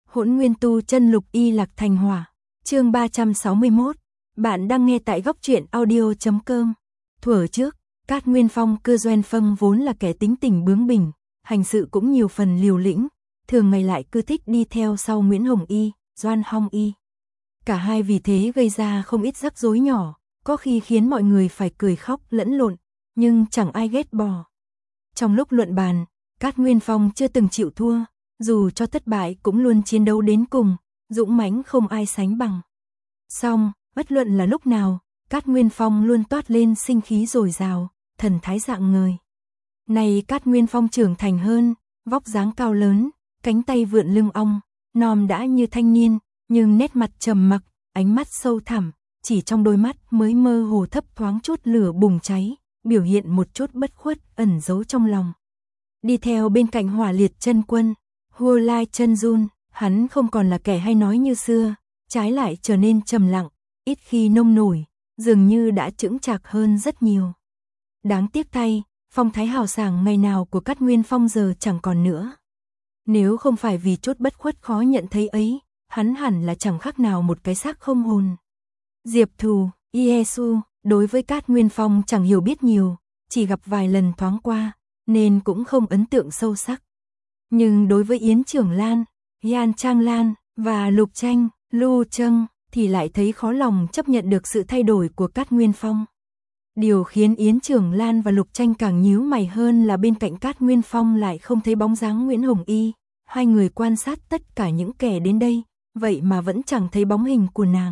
Hỗn Nguyên Tu Chân Lục Y Lạc Thành Hỏa. Chương 361. Bạn đang nghe tại góc truyện audio.com. Thuở trước, Cát Nguyên Phong Cơ Doan Phâng vốn là kẻ tính tình bướng bỉnh, hành sự cũng nhiều phần liều lĩnh, thường ngày lại cứ thích đi theo sau Nguyễn Hồng Y, Doan Hong Y. Cả hai vì thế gây ra không ít rắc rối nhỏ, có khi khiến mọi người phải cười khóc lẫn lộn, nhưng chẳng ai ghét bỏ. Trong lúc luận bàn, Cát Nguyên Phong chưa từng chịu thua, dù cho thất bại cũng luôn chiến đấu đến cùng, dũng mãnh không ai sánh bằng. Song, bất luận là lúc nào, Cát Nguyên Phong luôn toát lên sinh khí dồi dào, thần thái rạng ngời. Này Cát Nguyên Phong trưởng thành hơn, vóc dáng cao lớn, cánh tay vượn lưng ong, nòm đã như thanh niên, nhưng nét mặt trầm mặc, ánh mắt sâu thẳm, chỉ trong đôi mắt mới mơ hồ thấp thoáng chút lửa bùng cháy, biểu hiện một chút bất khuất ẩn giấu trong lòng. Đi theo bên cạnh Hỏa Liệt Chân Quân, Hua Lai Chân Jun, hắn không còn là kẻ hay nói như xưa, trái lại trở nên trầm lặng, ít khi nông nổi, dường như đã chững chạc hơn rất nhiều. Đáng tiếc thay, phong thái hào sảng ngày nào của Cát Nguyên Phong giờ chẳng còn nữa. Nếu không phải vì chút bất khuất khó nhận thấy ấy, hắn hẳn là chẳng khác nào một cái xác không hồn. Diệp Thù, Iesu, đối với Cát Nguyên Phong chẳng hiểu biết nhiều, chỉ gặp vài lần thoáng qua, nên cũng không ấn tượng sâu sắc. Nhưng đối với Yến Trưởng Lan, Yan Trang Lan và Lục Tranh, Lu Trâng thì lại thấy khó lòng chấp nhận được sự thay đổi của Cát Nguyên Phong. Điều khiến Yến Trưởng Lan và Lục Tranh càng nhíu mày hơn là bên cạnh Cát Nguyên Phong lại không thấy bóng dáng Nguyễn Hồng Y. Hai người quan sát tất cả những kẻ đến đây, vậy mà vẫn chẳng thấy bóng hình của nàng.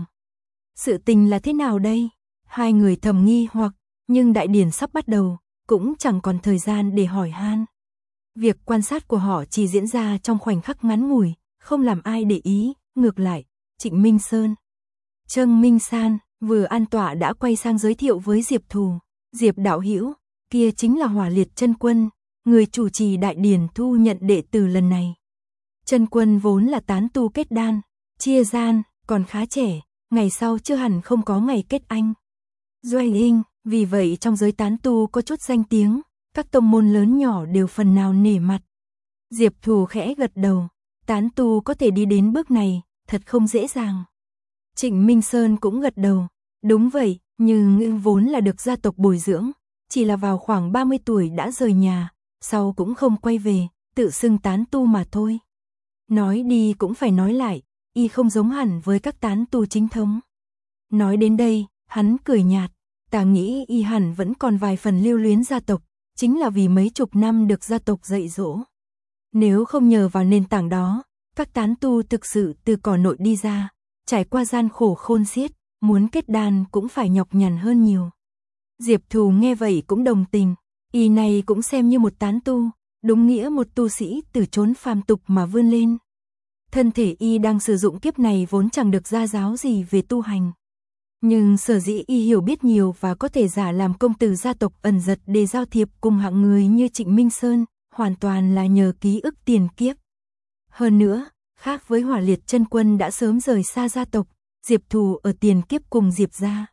Sự tình là thế nào đây? Hai người thầm nghi hoặc, nhưng đại điển sắp bắt đầu, cũng chẳng còn thời gian để hỏi han. Việc quan sát của họ chỉ diễn ra trong khoảnh khắc ngắn ngủi, không làm ai để ý, ngược lại, Trịnh Minh Sơn, Trâng Minh San vừa an tọa đã quay sang giới thiệu với Diệp Thù, Diệp đạo hữu, kia chính là Hỏa Liệt Chân Quân, người chủ trì đại điển thu nhận đệ tử lần này. Chân Quân vốn là tán tu kết đan, chia gian, còn khá trẻ, ngày sau chưa hẳn không có ngày kết anh. Doanh Inh, vì vậy trong giới tán tu có chút danh tiếng, các tông môn lớn nhỏ đều phần nào nể mặt. Diệp Thù khẽ gật đầu, tán tu có thể đi đến bước này, thật không dễ dàng. Trịnh Minh Sơn cũng gật đầu, đúng vậy, nhưng vốn là được gia tộc bồi dưỡng, chỉ là vào khoảng 30 tuổi đã rời nhà, sau cũng không quay về, tự xưng tán tu mà thôi. Nói đi cũng phải nói lại, y không giống hẳn với các tán tu chính thống. Nói đến đây, hắn cười nhạt, ta nghĩ y hẳn vẫn còn vài phần lưu luyến gia tộc, chính là vì mấy chục năm được gia tộc dạy dỗ. Nếu không nhờ vào nền tảng đó, các tán tu thực sự từ cỏ nội đi ra, trải qua gian khổ khôn xiết, muốn kết đan cũng phải nhọc nhằn hơn nhiều. Diệp Thù nghe vậy cũng đồng tình, y này cũng xem như một tán tu, đúng nghĩa một tu sĩ từ chốn phàm tục mà vươn lên. Thân thể y đang sử dụng kiếp này vốn chẳng được gia giáo gì về tu hành. Nhưng sở dĩ y hiểu biết nhiều và có thể giả làm công tử gia tộc ẩn giật để giao thiệp cùng hạng người như Trịnh Minh Sơn, hoàn toàn là nhờ ký ức tiền kiếp. Hơn nữa, khác với Hỏa Liệt Chân Quân đã sớm rời xa gia tộc, Diệp Thù ở tiền kiếp cùng Diệp gia.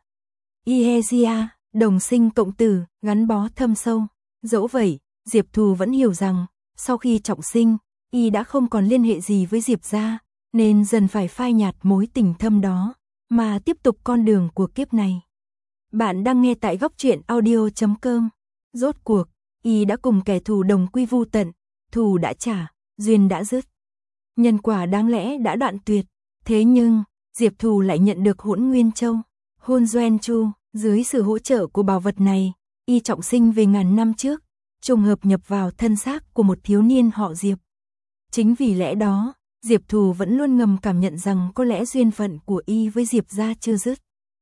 Ihezia, đồng sinh cộng tử, gắn bó thâm sâu. Dẫu vậy, Diệp Thù vẫn hiểu rằng, sau khi trọng sinh, y đã không còn liên hệ gì với Diệp gia, nên dần phải phai nhạt mối tình thâm đó, mà tiếp tục con đường của kiếp này. Bạn đang nghe tại góc truyện audio.com. Rốt cuộc, y đã cùng kẻ thù đồng quy vu tận, thù đã trả, duyên đã dứt. Nhân quả đáng lẽ đã đoạn tuyệt, thế nhưng, Diệp Thù lại nhận được Hỗn Nguyên Châu, Hôn Doen Chu, dưới sự hỗ trợ của bảo vật này, y trọng sinh về ngàn năm trước, trùng hợp nhập vào thân xác của một thiếu niên họ Diệp. Chính vì lẽ đó, Diệp Thù vẫn luôn ngầm cảm nhận rằng có lẽ duyên phận của y với Diệp gia chưa dứt.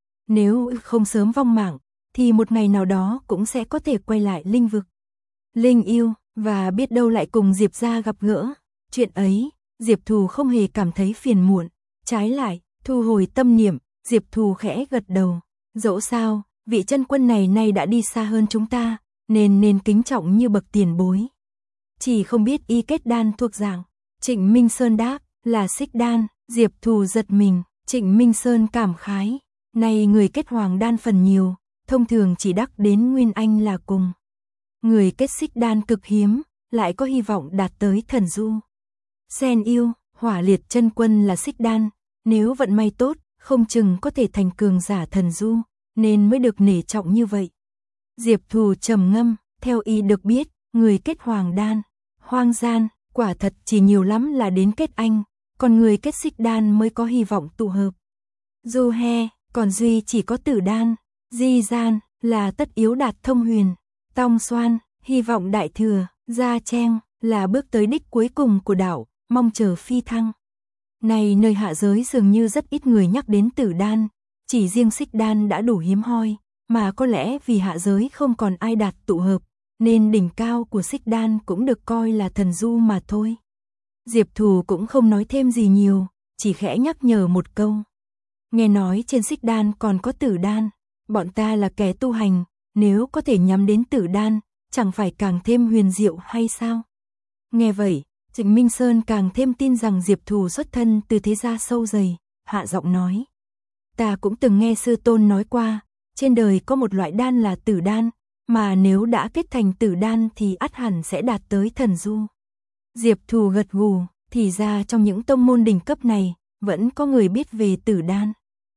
Nếu không sớm vong mạng, thì một ngày nào đó cũng sẽ có thể quay lại linh vực, linh yêu, và biết đâu lại cùng Diệp gia gặp gỡ. Chuyện ấy, Diệp Thù không hề cảm thấy phiền muộn, trái lại, thu hồi tâm niệm, Diệp Thù khẽ gật đầu. Dẫu sao, vị chân quân này nay đã đi xa hơn chúng ta, nên kính trọng như bậc tiền bối. Chỉ không biết y kết đan thuộc dạng. Trịnh Minh Sơn đáp, là xích đan. Diệp Thù giật mình, Trịnh Minh Sơn cảm khái, nay người kết hoàng đan phần nhiều, thông thường chỉ đắc đến nguyên anh là cùng. Người kết xích đan cực hiếm, lại có hy vọng đạt tới thần du. Sen yêu, Hỏa liệt chân quân là xích đan, nếu vận may tốt, không chừng có thể thành cường giả thần du, nên mới được nể trọng như vậy. Diệp Thù trầm ngâm, theo y được biết, người kết hoàng đan, hoang gian, quả thật chỉ nhiều lắm là đến kết anh, còn người kết xích đan mới có hy vọng tụ hợp. Du he, còn duy chỉ có tử đan, di gian, là tất yếu đạt thông huyền, tong xoan, hy vọng đại thừa, gia trang, là bước tới đích cuối cùng của đạo, mong chờ phi thăng. Này nơi hạ giới dường như rất ít người nhắc đến tử đan, chỉ riêng xích đan đã đủ hiếm hoi, mà có lẽ vì hạ giới không còn ai đạt tụ hợp, nên đỉnh cao của xích đan cũng được coi là thần du mà thôi. Diệp Thù cũng không nói thêm gì nhiều, chỉ khẽ nhắc nhở một câu. Nghe nói trên xích đan còn có tử đan, bọn ta là kẻ tu hành, nếu có thể nhắm đến tử đan, chẳng phải càng thêm huyền diệu hay sao? Nghe vậy, Trịnh Minh Sơn càng thêm tin rằng Diệp Thù xuất thân từ thế gia sâu dày, hạ giọng nói. Ta cũng từng nghe sư tôn nói qua, trên đời có một loại đan là tử đan, mà nếu đã kết thành tử đan thì ắt hẳn sẽ đạt tới thần du. Diệp Thù gật gù, thì ra trong những tông môn đỉnh cấp này, vẫn có người biết về tử đan.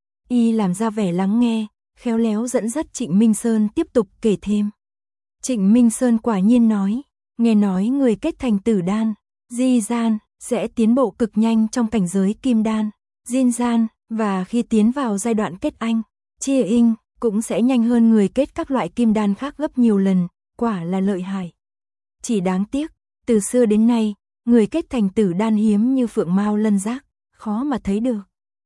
Y làm ra vẻ lắng nghe, khéo léo dẫn dắt Trịnh Minh Sơn tiếp tục kể thêm. Trịnh Minh Sơn quả nhiên nói, nghe nói người kết thành tử đan, di gian, sẽ tiến bộ cực nhanh trong cảnh giới kim đan, diên gian, và khi tiến vào giai đoạn kết anh, chia inh, cũng sẽ nhanh hơn người kết các loại kim đan khác gấp nhiều lần, quả là lợi hại. Chỉ đáng tiếc, từ xưa đến nay, người kết thành tử đan hiếm như phượng mao lân giác, khó mà thấy được.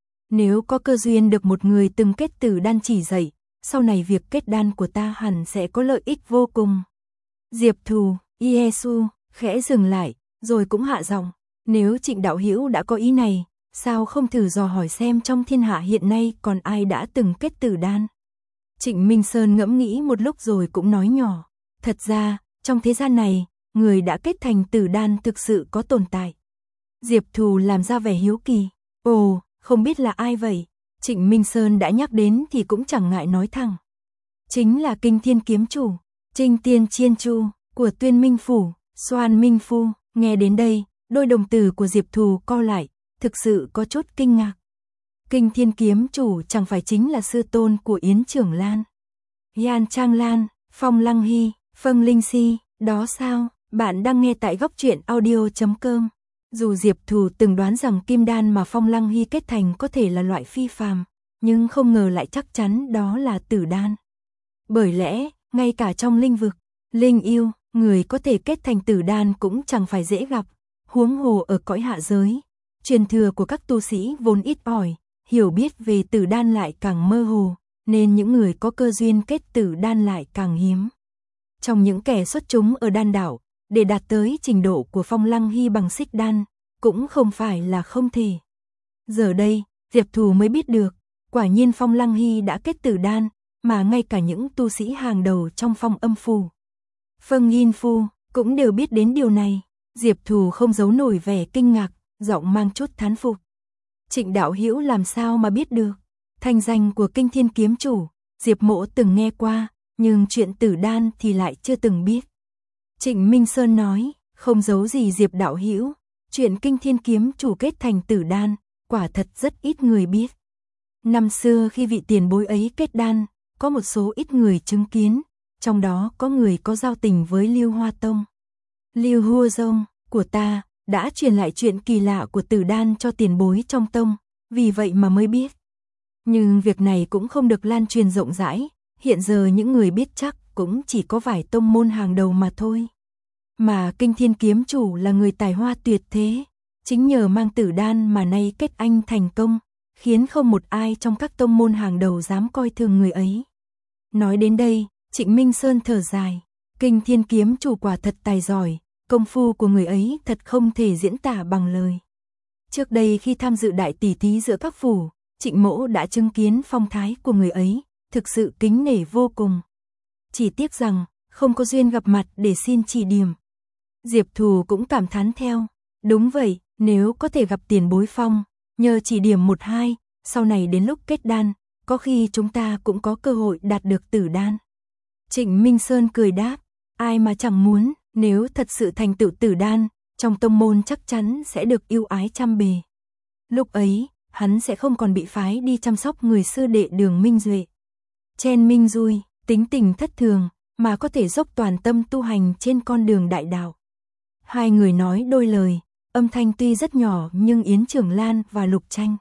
Nếu có cơ duyên được một người từng kết tử đan chỉ dạy, sau này việc kết đan của ta hẳn sẽ có lợi ích vô cùng. Diệp Thù, Yesu, khẽ dừng lại, rồi cũng hạ giọng, nếu Trịnh đạo hữu đã có ý này, sao không thử dò hỏi xem trong thiên hạ hiện nay còn ai đã từng kết tử đan. Trịnh Minh Sơn ngẫm nghĩ một lúc rồi cũng nói nhỏ, thật ra, trong thế gian này, người đã kết thành tử đan thực sự có tồn tại. Diệp Thù làm ra vẻ hiếu kỳ, ồ, không biết là ai vậy? Trịnh Minh Sơn đã nhắc đến thì cũng chẳng ngại nói thẳng. Chính là Kinh Thiên Kiếm Chủ, Trinh Tiên Chiên Chu, của Tuyên Minh Phủ, Xoan Minh Phu. Nghe đến đây, đôi đồng tử của Diệp Thù co lại, thực sự có chút kinh ngạc. Kinh Thiên Kiếm Chủ chẳng phải chính là sư tôn của Yến Trưởng Lan, Yan Trang Lan, Phong Lăng Hy, Phân Linh Si, đó sao? Bạn đang nghe tại góc truyện audio.com. Dù Diệp Thù từng đoán rằng kim đan mà Phong Lăng Hy kết thành có thể là loại phi phàm, nhưng không ngờ lại chắc chắn đó là tử đan. Bởi lẽ, ngay cả trong linh vực, linh yêu, người có thể kết thành tử đan cũng chẳng phải dễ gặp, huống hồ ở cõi hạ giới. Truyền thừa của các tu sĩ vốn ít ỏi, hiểu biết về tử đan lại càng mơ hồ, nên những người có cơ duyên kết tử đan lại càng hiếm. Trong những kẻ xuất chúng ở đan đảo, để đạt tới trình độ của Phong Lăng Hy bằng xích đan, cũng không phải là không thể. Giờ đây, Diệp Thù mới biết được, quả nhiên Phong Lăng Hy đã kết tử đan, mà ngay cả những tu sĩ hàng đầu trong Phong Âm Phủ, Phân Yin Phu, cũng đều biết đến điều này. Diệp Thù không giấu nổi vẻ kinh ngạc, giọng mang chút thán phục. Trịnh đạo hữu làm sao mà biết được? Thanh danh của Kinh Thiên Kiếm Chủ, Diệp Mỗ từng nghe qua, nhưng chuyện tử đan thì lại chưa từng biết. Trịnh Minh Sơn nói, không giấu gì Diệp đạo hữu, chuyện Kinh Thiên Kiếm Chủ kết thành tử đan, quả thật rất ít người biết. Năm xưa khi vị tiền bối ấy kết đan, có một số ít người chứng kiến, trong đó có người có giao tình với Lưu Hoa Tông. Lưu Hua Dông của ta đã truyền lại chuyện kỳ lạ của tử đan cho tiền bối trong tông, vì vậy mà mới biết. Nhưng việc này cũng không được lan truyền rộng rãi, hiện giờ những người biết chắc cũng chỉ có vài tông môn hàng đầu mà thôi. Mà Kinh Thiên Kiếm Chủ là người tài hoa tuyệt thế, chính nhờ mang tử đan mà nay kết anh thành công, khiến không một ai trong các tông môn hàng đầu dám coi thường người ấy. Nói đến đây, Trịnh Minh Sơn thở dài, Kinh Thiên Kiếm Chủ quả thật tài giỏi, công phu của người ấy thật không thể diễn tả bằng lời. Trước đây khi tham dự đại tỷ thí giữa các phủ, Trịnh Mỗ đã chứng kiến phong thái của người ấy, thực sự kính nể vô cùng. Chỉ tiếc rằng, không có duyên gặp mặt để xin chỉ điểm. Diệp Thù cũng cảm thán theo, đúng vậy, nếu có thể gặp tiền bối Phong, nhờ chỉ điểm một hai, sau này đến lúc kết đan, có khi chúng ta cũng có cơ hội đạt được tử đan. Trịnh Minh Sơn cười đáp, ai mà chẳng muốn, nếu thật sự thành tựu tử đan, trong tông môn chắc chắn sẽ được ưu ái trăm bề. Lúc ấy, hắn sẽ không còn bị phái đi chăm sóc người sư đệ Đường Minh Duệ. Chen Minh Dui, tính tình thất thường, mà có thể dốc toàn tâm tu hành trên con đường đại đạo. Hai người nói đôi lời, âm thanh tuy rất nhỏ nhưng Yến Trưởng Lan và Lục Tranh,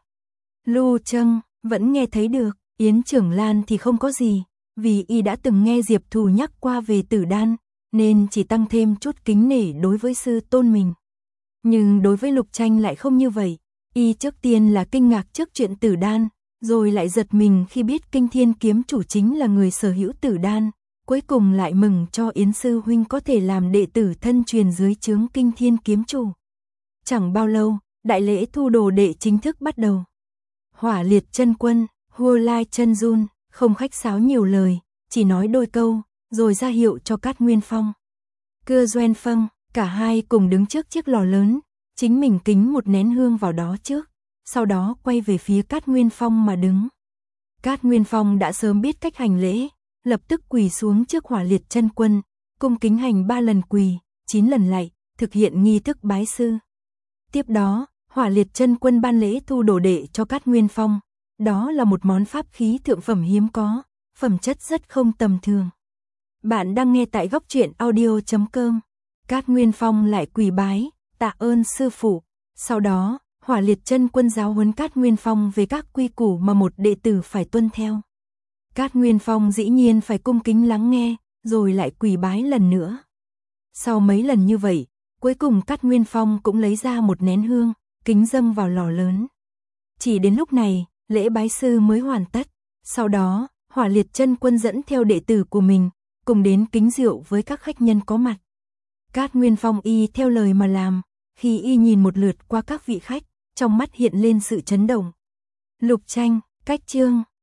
Lu Trâng vẫn nghe thấy được. Yến Trưởng Lan thì không có gì, vì y đã từng nghe Diệp Thù nhắc qua về Tử Đan, nên chỉ tăng thêm chút kính nể đối với sư tôn mình. Nhưng đối với Lục Tranh lại không như vậy, y trước tiên là kinh ngạc trước chuyện Tử Đan, rồi lại giật mình khi biết Kinh Thiên Kiếm Chủ chính là người sở hữu Tử Đan, cuối cùng lại mừng cho Yến sư huynh có thể làm đệ tử thân truyền dưới trướng Kinh Thiên Kiếm Chủ. Chẳng bao lâu, đại lễ thu đồ đệ chính thức bắt đầu. Hỏa Liệt Chân Quân, Hua Lai Chân Jun không khách sáo nhiều lời, chỉ nói đôi câu, rồi ra hiệu cho Cát Nguyên Phong, Cơ Doan Phân, cả hai cùng đứng trước chiếc lò lớn, chính mình kính một nén hương vào đó trước, sau đó quay về phía Cát Nguyên Phong mà đứng. Cát Nguyên Phong đã sớm biết cách hành lễ, lập tức quỳ xuống trước Hỏa Liệt Chân Quân, cung kính hành 3 lần quỳ, 9 lần lạy, thực hiện nghi thức bái sư. Tiếp đó, Hỏa Liệt Chân Quân ban lễ thu đồ đệ cho Cát Nguyên Phong. Đó là một món pháp khí thượng phẩm hiếm có, phẩm chất rất không tầm thường. Bạn đang nghe tại góc truyện audio.com. Cát Nguyên Phong lại quỳ bái, tạ ơn sư phụ. Sau đó, Hỏa Liệt Chân Quân giáo huấn Cát Nguyên Phong về các quy củ mà một đệ tử phải tuân theo. Cát Nguyên Phong dĩ nhiên phải cung kính lắng nghe, rồi lại quỳ bái lần nữa. Sau mấy lần như vậy, cuối cùng Cát Nguyên Phong cũng lấy ra một nén hương, kính dâng vào lò lớn. Chỉ đến lúc này, lễ bái sư mới hoàn tất. Sau đó, Hỏa Liệt Chân Quân dẫn theo đệ tử của mình, cùng đến kính rượu với các khách nhân có mặt. Cát Nguyên Phong y theo lời mà làm, khi y nhìn một lượt qua các vị khách, trong mắt hiện lên sự chấn động. Lục Tranh, Cách Chương,